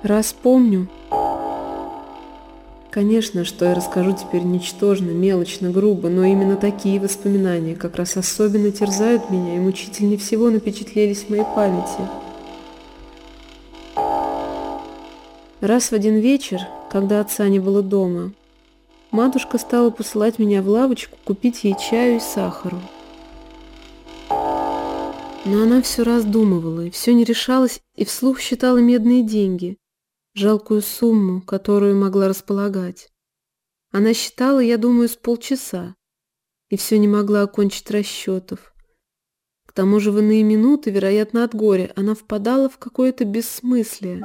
Раз помню. Конечно, что я расскажу теперь ничтожно, мелочно, грубо, но именно такие воспоминания как раз особенно терзают меня и мучительнее всего напечатлелись в моей памяти. Раз в один вечер, когда отца не было дома, матушка стала посылать меня в лавочку купить ей чаю и сахару. Но она все раздумывала и все не решалась и вслух считала медные деньги, жалкую сумму, которую могла располагать. Она считала, я думаю, с полчаса, и все не могла окончить расчетов. К тому же в иные минуты, вероятно, от горя, она впадала в какое-то бессмыслие.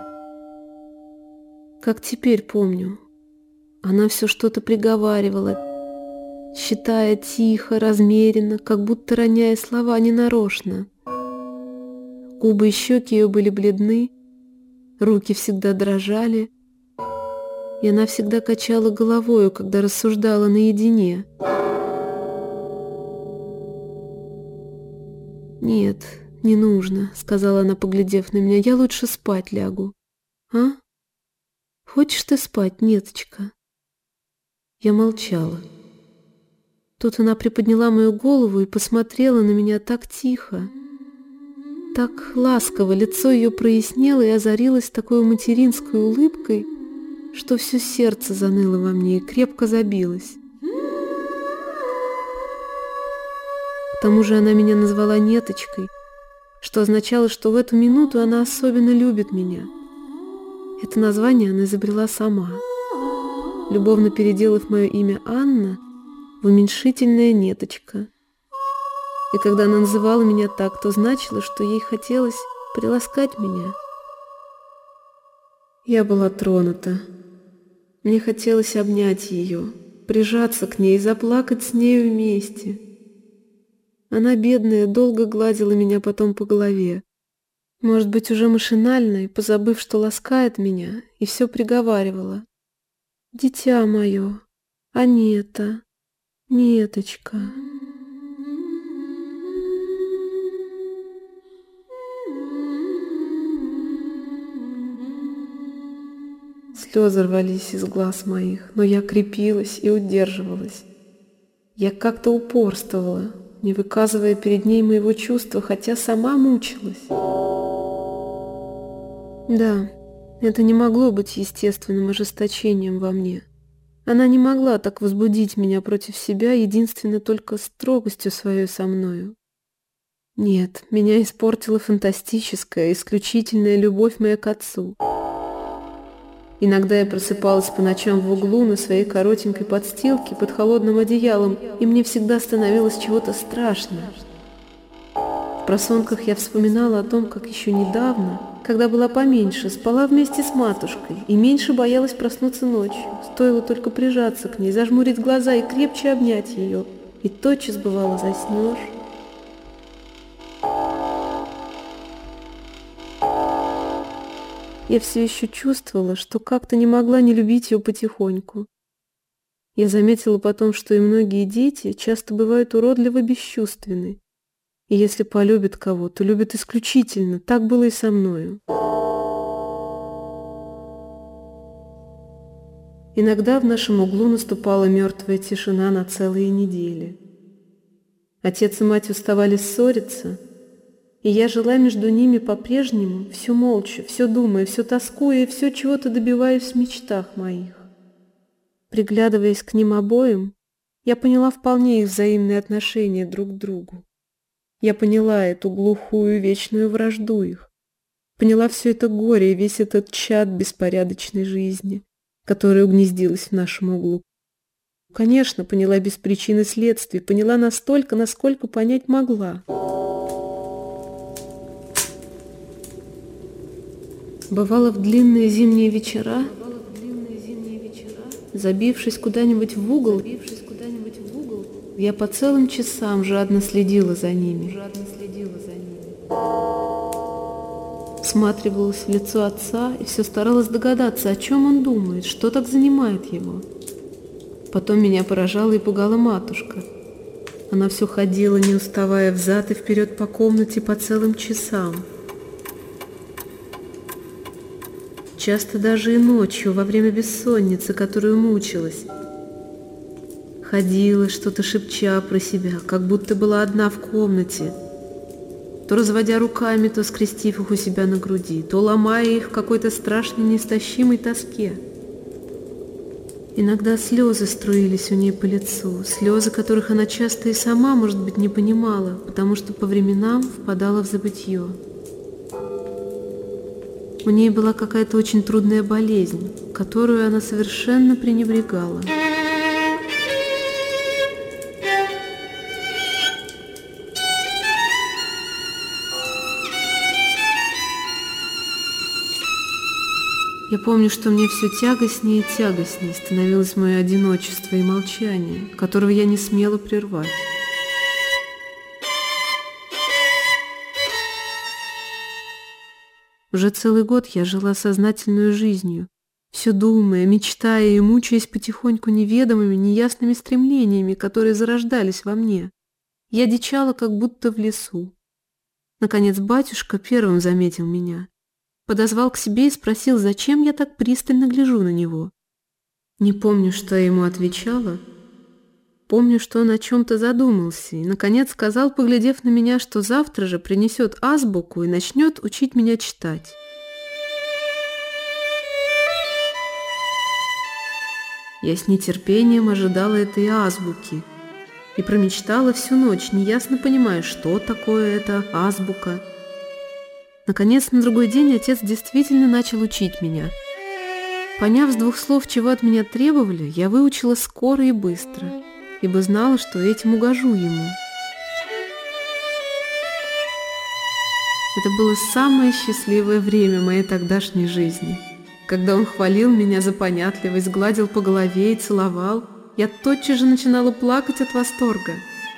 Как теперь помню, она все что-то приговаривала, считая тихо, размеренно, как будто роняя слова ненарочно. Губы и щеки ее были бледны, руки всегда дрожали, и она всегда качала головою, когда рассуждала наедине. «Нет, не нужно», — сказала она, поглядев на меня, — «я лучше спать лягу». «А? Хочешь ты спать, Неточка?» Я молчала. Тут она приподняла мою голову и посмотрела на меня так тихо, так ласково, лицо ее прояснело и озарилось такой материнской улыбкой, что все сердце заныло во мне и крепко забилось. К тому же она меня назвала Неточкой, что означало, что в эту минуту она особенно любит меня. Это название она изобрела сама, любовно переделав мое имя Анна в уменьшительное Неточка. И когда она называла меня так, то значило, что ей хотелось приласкать меня. Я была тронута. Мне хотелось обнять ее, прижаться к ней и заплакать с нею вместе. Она, бедная, долго гладила меня потом по голове. Может быть, уже машинально, и позабыв, что ласкает меня, и все приговаривала. «Дитя мое, Анета, Неточка». Слезы рвались из глаз моих, но я крепилась и удерживалась. Я как-то упорствовала, не выказывая перед ней моего чувства, хотя сама мучилась. Да, это не могло быть естественным ожесточением во мне. Она не могла так возбудить меня против себя единственно только строгостью своей со мною. Нет, меня испортила фантастическая, исключительная любовь моя к отцу. Иногда я просыпалась по ночам в углу на своей коротенькой подстилке под холодным одеялом, и мне всегда становилось чего-то страшно. В просонках я вспоминала о том, как еще недавно, когда была поменьше, спала вместе с матушкой и меньше боялась проснуться ночью. Стоило только прижаться к ней, зажмурить глаза и крепче обнять ее, и тотчас, бывало, заснешь. Я все еще чувствовала, что как-то не могла не любить ее потихоньку. Я заметила потом, что и многие дети часто бывают уродливо бесчувственны. И если полюбят кого, то любят исключительно. Так было и со мною. Иногда в нашем углу наступала мертвая тишина на целые недели. Отец и мать уставали ссориться, и я жила между ними по-прежнему, все молча, все думая, все тоскуя и все чего-то добиваясь в мечтах моих. Приглядываясь к ним обоим, я поняла вполне их взаимные отношения друг к другу. Я поняла эту глухую вечную вражду их. Поняла все это горе и весь этот чад беспорядочной жизни, которая угнездилась в нашем углу. Конечно, поняла без причины следствий, поняла настолько, насколько понять могла. Бывало, в длинные зимние вечера, забившись куда-нибудь в угол, я по целым часам жадно следила за ними. Всматривалась в лицо отца и все старалась догадаться, о чем он думает, что так занимает его. Потом меня поражала и пугала матушка. Она все ходила, не уставая, взад и вперед по комнате по целым часам. часто даже и ночью, во время бессонницы, которую мучилась. Ходила, что-то шепча про себя, как будто была одна в комнате, то разводя руками, то скрестив их у себя на груди, то ломая их в какой-то страшной неистощимой тоске. Иногда слезы струились у ней по лицу, слезы, которых она часто и сама, может быть, не понимала, потому что по временам впадала в забытье. У ней была какая-то очень трудная болезнь, которую она совершенно пренебрегала. Я помню, что мне все тягостнее и тягостнее становилось мое одиночество и молчание, которого я не смела прервать. Уже целый год я жила сознательной жизнью, все думая, мечтая и мучаясь потихоньку неведомыми, неясными стремлениями, которые зарождались во мне. Я дичала, как будто в лесу. Наконец батюшка первым заметил меня. Подозвал к себе и спросил, зачем я так пристально гляжу на него. Не помню, что я ему отвечала. Помню, что он о чем-то задумался и, наконец, сказал, поглядев на меня, что завтра же принесет азбуку и начнет учить меня читать. Я с нетерпением ожидала этой азбуки и промечтала всю ночь, неясно понимая, что такое эта азбука. Наконец, на другой день отец действительно начал учить меня. Поняв с двух слов, чего от меня требовали, я выучила скоро и быстро, ибо знала, что этим угожу ему. Это было самое счастливое время моей тогдашней жизни. Когда он хвалил меня за понятливость, гладил по голове и целовал, я тотчас же начинала плакать от восторга.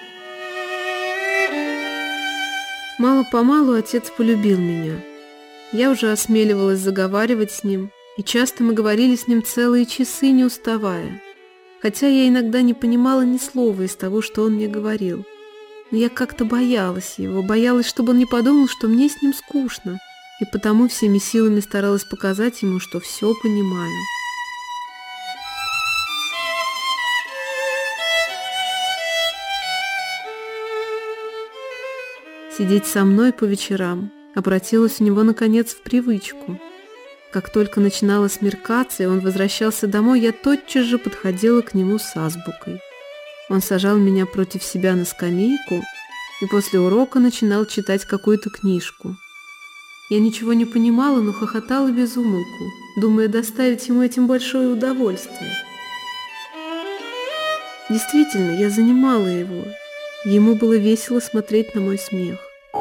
Мало-помалу отец полюбил меня. Я уже осмеливалась заговаривать с ним, и часто мы говорили с ним целые часы, не уставая. Хотя я иногда не понимала ни слова из того, что он мне говорил. Но я как-то боялась его, боялась, чтобы он не подумал, что мне с ним скучно, и потому всеми силами старалась показать ему, что все понимаю. Сидеть со мной по вечерам обратилось у него, наконец, в привычку. Как только начинало смеркаться, и он возвращался домой, я тотчас же подходила к нему с азбукой. Он сажал меня против себя на скамейку и после урока начинал читать какую-то книжку. Я ничего не понимала, но хохотала без умолку, думая доставить ему этим большое удовольствие. Действительно, я занимала его. Ему было весело смотреть на мой смех.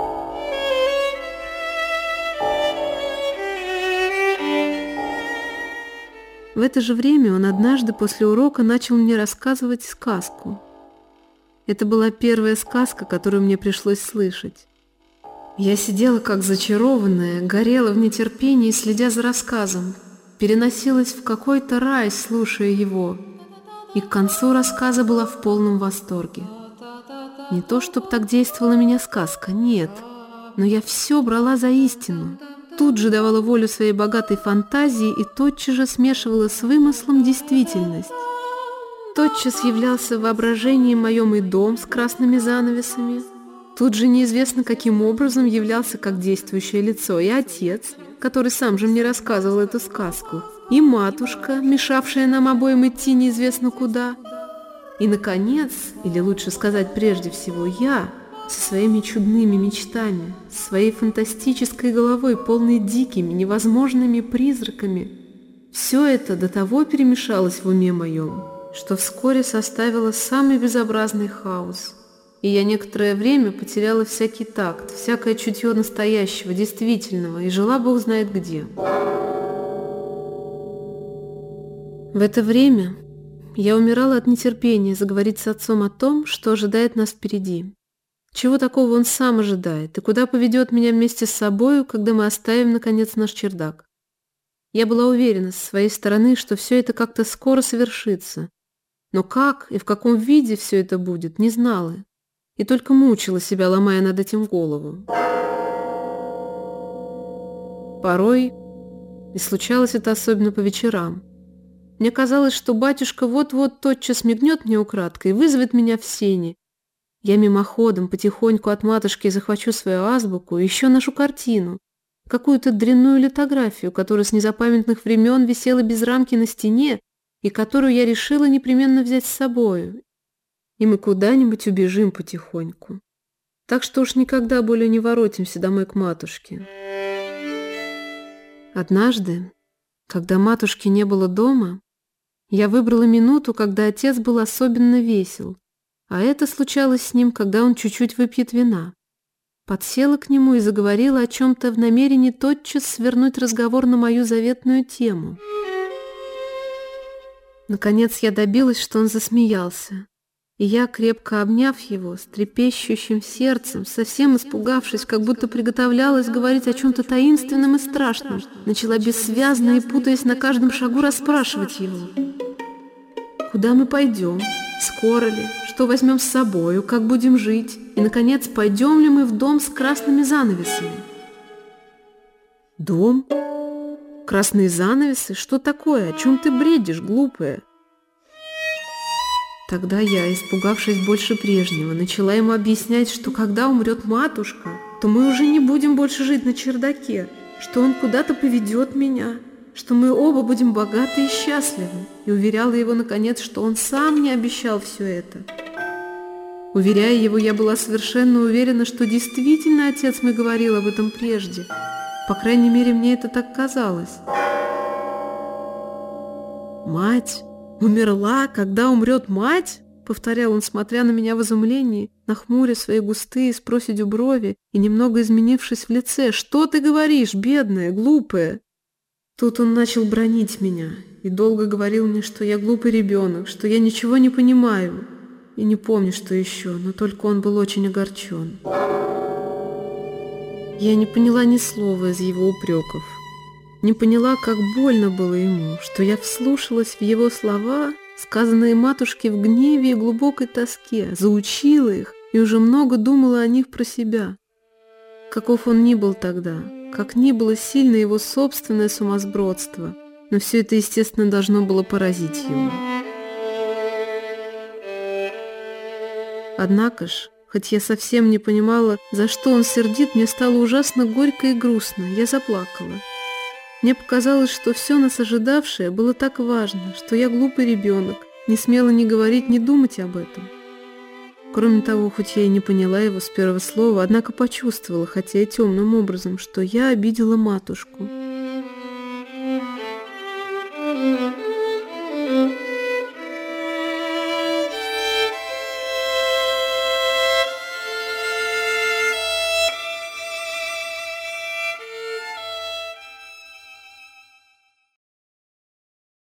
В это же время он однажды после урока начал мне рассказывать сказку. Это была первая сказка, которую мне пришлось слышать. Я сидела как зачарованная, горела в нетерпении, следя за рассказом, переносилась в какой-то рай, слушая его, и к концу рассказа была в полном восторге. Не то, чтоб так действовала меня сказка, нет, но я все брала за истину. Тут же давала волю своей богатой фантазии и тотчас же смешивала с вымыслом действительность. Тотчас являлся в воображении моем и дом с красными занавесами. Тут же неизвестно каким образом являлся как действующее лицо и отец, который сам же мне рассказывал эту сказку, и матушка, мешавшая нам обоим идти неизвестно куда. И, наконец, или лучше сказать прежде всего, я со своими чудными мечтами, своей фантастической головой, полной дикими, невозможными призраками, все это до того перемешалось в уме моем, что вскоре составило самый безобразный хаос, и я некоторое время потеряла всякий такт, всякое чутье настоящего, действительного, и жила Бог знает где. В это время я умирала от нетерпения заговорить с отцом о том, что ожидает нас впереди. Чего такого он сам ожидает, и куда поведет меня вместе с собою, когда мы оставим, наконец, наш чердак. Я была уверена со своей стороны, что все это как-то скоро совершится. Но как и в каком виде все это будет, не знала. И только мучила себя, ломая над этим голову. Порой И случалось это особенно по вечерам. Мне казалось, что батюшка вот-вот тотчас мигнет мне украдкой и вызовет меня в сени. Я мимоходом потихоньку от матушки захвачу свою азбуку и еще нашу картину, какую-то дрянную литографию, которая с незапамятных времен висела без рамки на стене и которую я решила непременно взять с собою. И мы куда-нибудь убежим потихоньку. Так что уж никогда более не воротимся домой к матушке. Однажды, когда матушки не было дома, я выбрала минуту, когда отец был особенно весел, а это случалось с ним, когда он чуть-чуть выпьет вина. Подсела к нему и заговорила о чем-то в намерении тотчас свернуть разговор на мою заветную тему. Наконец я добилась, что он засмеялся, и я, крепко обняв его, с трепещущим сердцем, совсем испугавшись, как будто приготовлялась говорить о чем-то таинственном и страшном, начала бессвязно и, путаясь на каждом шагу, расспрашивать его. Куда мы пойдем? Скоро ли? Что возьмем с собою? Как будем жить? И, наконец, пойдем ли мы в дом с красными занавесами? Дом? Красные занавесы? Что такое? О чем ты бредишь, глупая? Тогда я, испугавшись больше прежнего, начала ему объяснять, что когда умрет матушка, то мы уже не будем больше жить на чердаке, что он куда-то поведет меня, что мы оба будем богаты и счастливы, и уверяла его, наконец, что он сам не обещал все это. Уверяя его, я была совершенно уверена, что действительно отец мой говорил об этом прежде. По крайней мере, мне это так казалось. «Мать умерла, когда умрет мать?» — повторял он, смотря на меня в изумлении, нахмуря свои густые с проседью брови и немного изменившись в лице. «Что ты говоришь, бедная, глупая?» Тут он начал бранить меня и долго говорил мне, что я глупый ребенок, что я ничего не понимаю. И не помню, что еще, но только он был очень огорчен. Я не поняла ни слова из его упреков. Не поняла, как больно было ему, что я вслушалась в его слова, сказанные матушке в гневе и глубокой тоске, заучила их и уже много думала о них про себя. Каков он ни был тогда, как ни было сильно его собственное сумасбродство, но все это, естественно, должно было поразить его. Однако ж, хоть я совсем не понимала, за что он сердит, мне стало ужасно горько и грустно, я заплакала. Мне показалось, что все нас ожидавшее было так важно, что я глупый ребенок, не смела ни говорить, ни думать об этом. Кроме того, хоть я и не поняла его с первого слова, однако почувствовала, хотя и темным образом, что я обидела матушку.